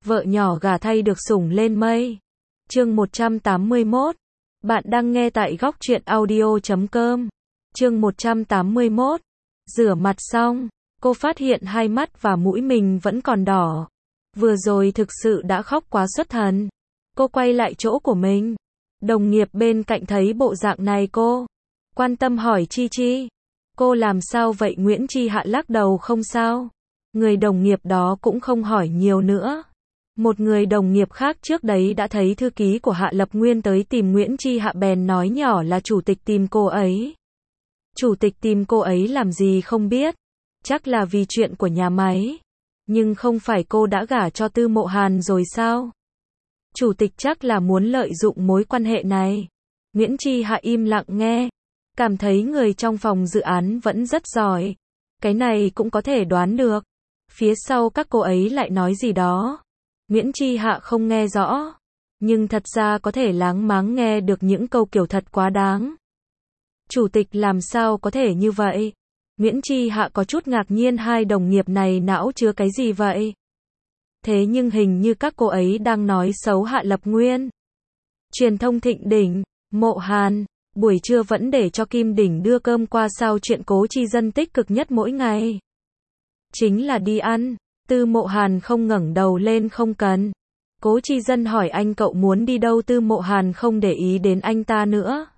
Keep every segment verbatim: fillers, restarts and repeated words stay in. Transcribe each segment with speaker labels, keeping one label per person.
Speaker 1: vợ nhỏ gả thay được sủng lên mây. Chương một trăm tám mươi mốt. Bạn đang nghe tại góc truyện audio chấm com. Chương một trăm tám mươi mốt. Rửa mặt xong, cô phát hiện hai mắt và mũi mình vẫn còn đỏ. Vừa rồi thực sự đã khóc quá xuất thần. Cô quay lại chỗ của mình. Đồng nghiệp bên cạnh thấy bộ dạng này cô quan tâm hỏi Chi Chi. Cô làm sao vậy? Nguyễn Chi Hạ lắc đầu không sao. Người đồng nghiệp đó cũng không hỏi nhiều nữa. Một người đồng nghiệp khác trước đấy đã thấy thư ký của Hạ Lập Nguyên tới tìm Nguyễn Chi Hạ bèn nói nhỏ là chủ tịch tìm cô ấy. Chủ tịch tìm cô ấy làm gì không biết. Chắc là vì chuyện của nhà máy. Nhưng không phải cô đã gả cho Tư Mộ Hàn rồi sao? Chủ tịch chắc là muốn lợi dụng mối quan hệ này. Nguyễn Chi Hạ im lặng nghe. Cảm thấy người trong phòng dự án vẫn rất giỏi. Cái này cũng có thể đoán được. Phía sau các cô ấy lại nói gì đó. Nguyễn Chi Hạ không nghe rõ. Nhưng thật ra có thể láng máng nghe được những câu kiểu thật quá đáng. Chủ tịch làm sao có thể như vậy? Nguyễn Chi Hạ có chút ngạc nhiên, hai đồng nghiệp này não chứa cái gì vậy? Thế nhưng hình như các cô ấy đang nói xấu Hạ Lập Nguyên. Truyền thông thịnh đỉnh, Mộ Hàn, buổi trưa vẫn để cho Kim Đỉnh đưa cơm qua sao? Chuyện Cố Chi Dân tích cực nhất mỗi ngày chính là đi ăn. Tư Mộ Hàn không ngẩng đầu lên. Không cần. Cố Chi Dân hỏi anh cậu muốn đi đâu? Tư Mộ Hàn không để ý đến anh ta nữa.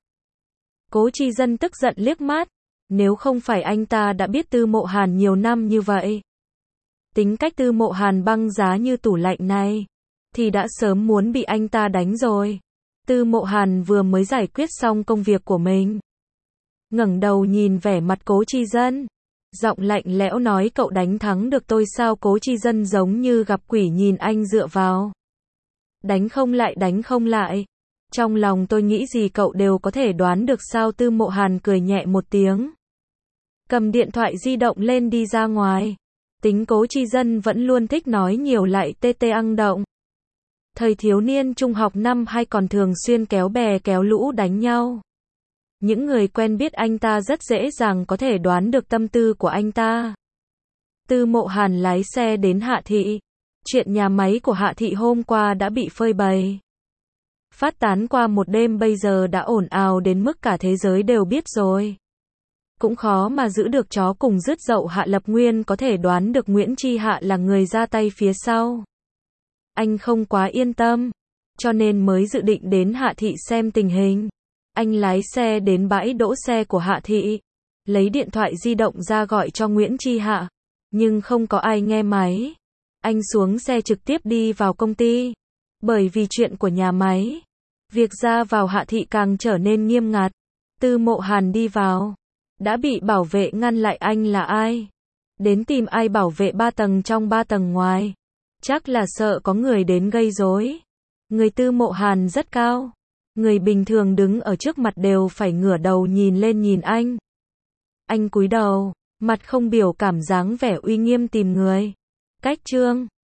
Speaker 1: Cố Chi Dân tức giận liếc mắt. Nếu không phải anh ta đã biết Tư Mộ Hàn nhiều năm như vậy, tính cách Tư Mộ Hàn băng giá như tủ lạnh này, thì đã sớm muốn bị anh ta đánh rồi. Tư Mộ Hàn vừa mới giải quyết xong công việc của mình. Ngẩng đầu nhìn vẻ mặt Cố Chi Dân. Giọng lạnh lẽo nói cậu đánh thắng được tôi sao? Cố Chi Dân giống như gặp quỷ nhìn anh dựa vào. Đánh không lại, đánh không lại. Trong lòng tôi nghĩ gì cậu đều có thể đoán được sao? Tư Mộ Hàn cười nhẹ một tiếng. Cầm điện thoại di động lên đi ra ngoài. Tính Cố Chi Dân vẫn luôn thích nói nhiều lại tê tê ăn động. Thời thiếu niên trung học năm hai còn thường xuyên kéo bè kéo lũ đánh nhau. Những người quen biết anh ta rất dễ dàng có thể đoán được tâm tư của anh ta. Tư Mộ Hàn lái xe đến Hạ Thị. Chuyện nhà máy của Hạ Thị hôm qua đã bị phơi bày. Phát tán qua một đêm bây giờ đã ồn ào đến mức cả thế giới đều biết rồi. Cũng khó mà giữ được chó cùng rứt dậu. Hạ Lập Nguyên có thể đoán được Nguyễn Chi Hạ là người ra tay phía sau. Anh không quá yên tâm, cho nên mới dự định đến Hạ Thị xem tình hình. Anh lái xe đến bãi đỗ xe của Hạ Thị, lấy điện thoại di động ra gọi cho Nguyễn Chi Hạ, nhưng không có ai nghe máy. Anh xuống xe trực tiếp đi vào công ty. Bởi vì chuyện của nhà máy, việc ra vào Hạ Thị càng trở nên nghiêm ngặt. Tư Mộ Hàn đi vào, đã bị bảo vệ ngăn lại. Anh là ai? Đến tìm ai? Bảo vệ ba tầng trong ba tầng ngoài. Chắc là sợ có người đến gây rối. Người Tư Mộ Hàn rất cao. Người bình thường đứng ở trước mặt đều phải ngửa đầu nhìn lên nhìn anh. Anh cúi đầu, mặt không biểu cảm, dáng vẻ uy nghiêm tìm người. Cách trương.